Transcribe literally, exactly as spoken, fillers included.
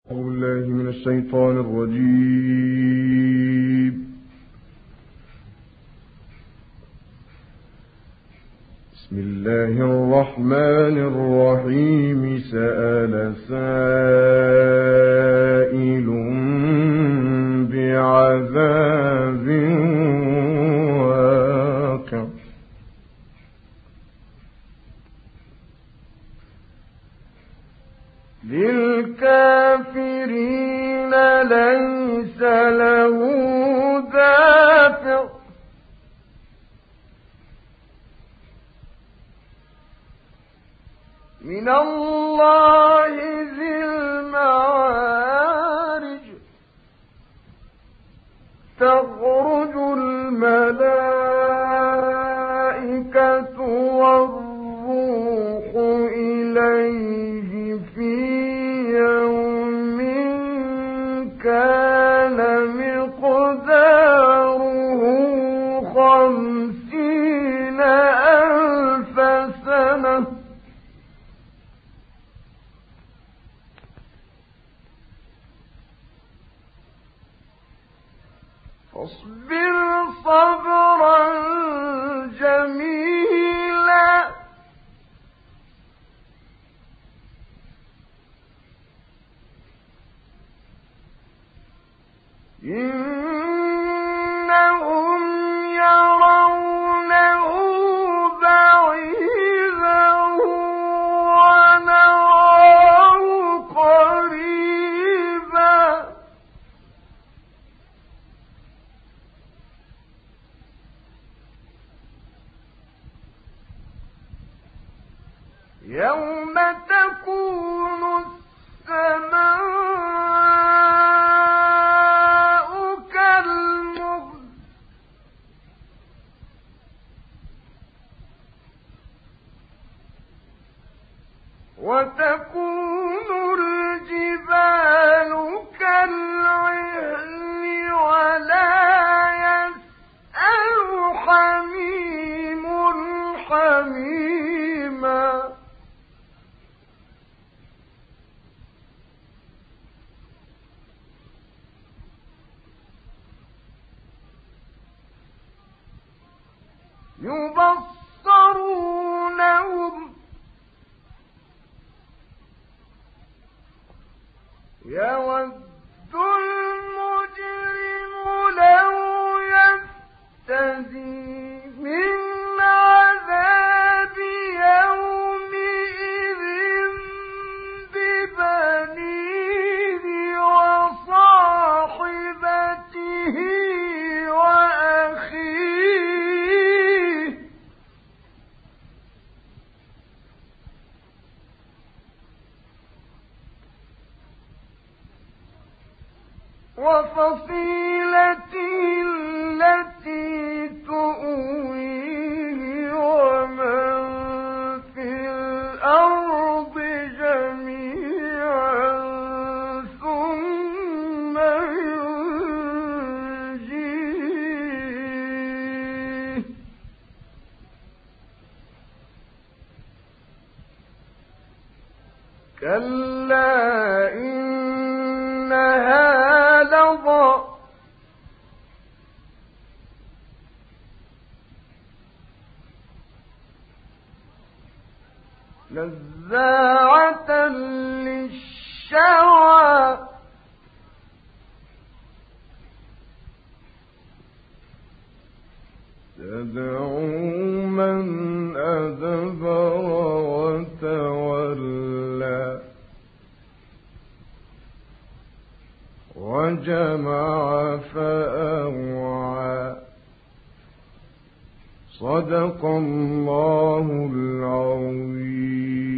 أعوذ بالله من الشيطان الرجيم. بسم الله الرحمن الرحيم. سأل سائل بعذاب واقع للكافرين ليس له دافع من الله ذي المعارج. تخرج الملائكة والروح إليه في يوم كان مقداره خمسين ألف سنة. فاصبر صبرا جميلا إنهم يرونه بعيدا ونراه قريبا. يوم تكون السماء كالمهل وتكون الجبال كالعهن ولا يسأل حميم حميما. يبصرونهم يود المجرم لو يفتدي من عذاب يومئذ ببنيه وصاحبته وأخيه وفصيلته التي تؤويه ومن في الأرض جميعا ثم ينجيه. كلا إنها لظى نزاعة للشوى تدعو من أدبر وتولى وجمع فأوعى. صدق الله العظيم.